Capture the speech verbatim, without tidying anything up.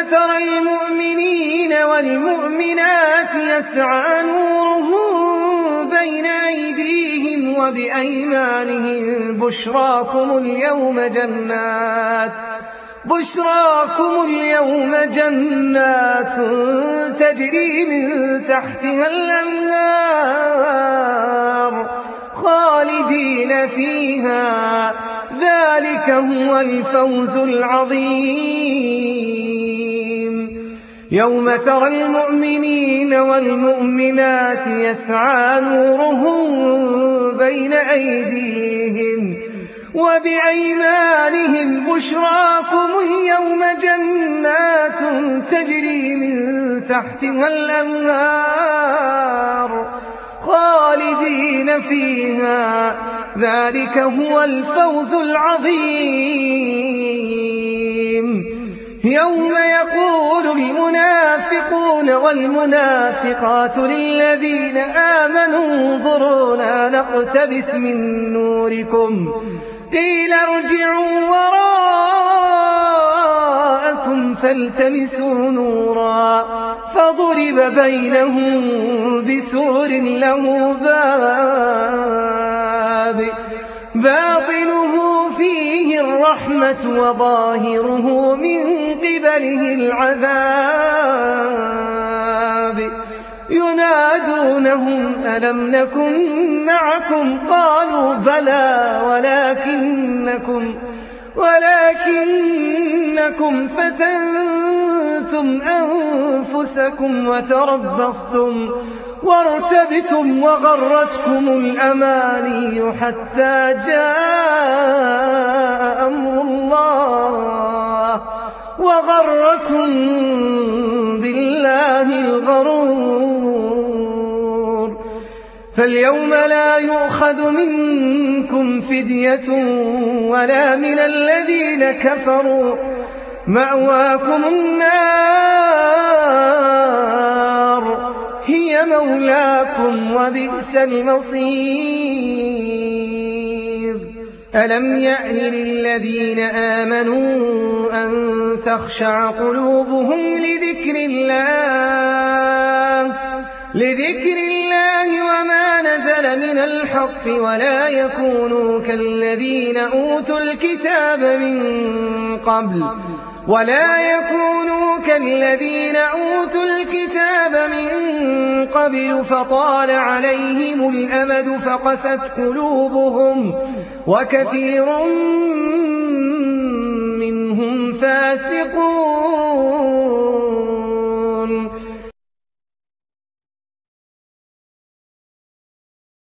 ترى المؤمنين والمؤمنات يسعى نورهم بين أيديهم وبأيمانهم بشراكم اليوم جنات بشراكم اليوم جنات تجري من تحتها الأنهار خالدين فيها ذلك هو الفوز العظيم. يوم ترى المؤمنين والمؤمنات يسعى نورهم بين أيديهم وبأيمانهم بشراكم اليوم جنات تجري من تحتها الأنهار خالدين فيها ذلك هو الفوز العظيم. يوم يقول المنافقون والمنافقات للذين آمنوا انظرونا نقتبس من نوركم قيل ارجعوا وراءكم فالتمسوا نورا فضرب بينهم بسور له باب باطنه فيه الرحمة وظاهره من قبله العذاب ينادونهم ألم نكن معكم قالوا بلى ولكنكم ولكنكم فتنتم أنفسكم وتربصتم وارتبتم وغرتكم الأماني حتى جاء أمر الله وغركم بالله الغرور. فاليوم لا يؤخذ منكم فدية ولا من الذين كفروا مأواكم النار هي مولاكم وبئس المصير. ألم يأن للذين آمنوا أن تخشع قلوبهم لذكر الله لذكر الله وما نزل من الحق ولا يكونوا كالذين أوتوا الكتاب من قبل ولا يكونوا كالذين أوتوا الكتاب من قبل فطال عليهم الأمد فقست قلوبهم وكثير منهم فاسقون.